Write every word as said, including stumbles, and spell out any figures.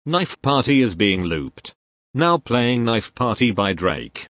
Knife Party is being looped. Now playing Knife Party by Drake.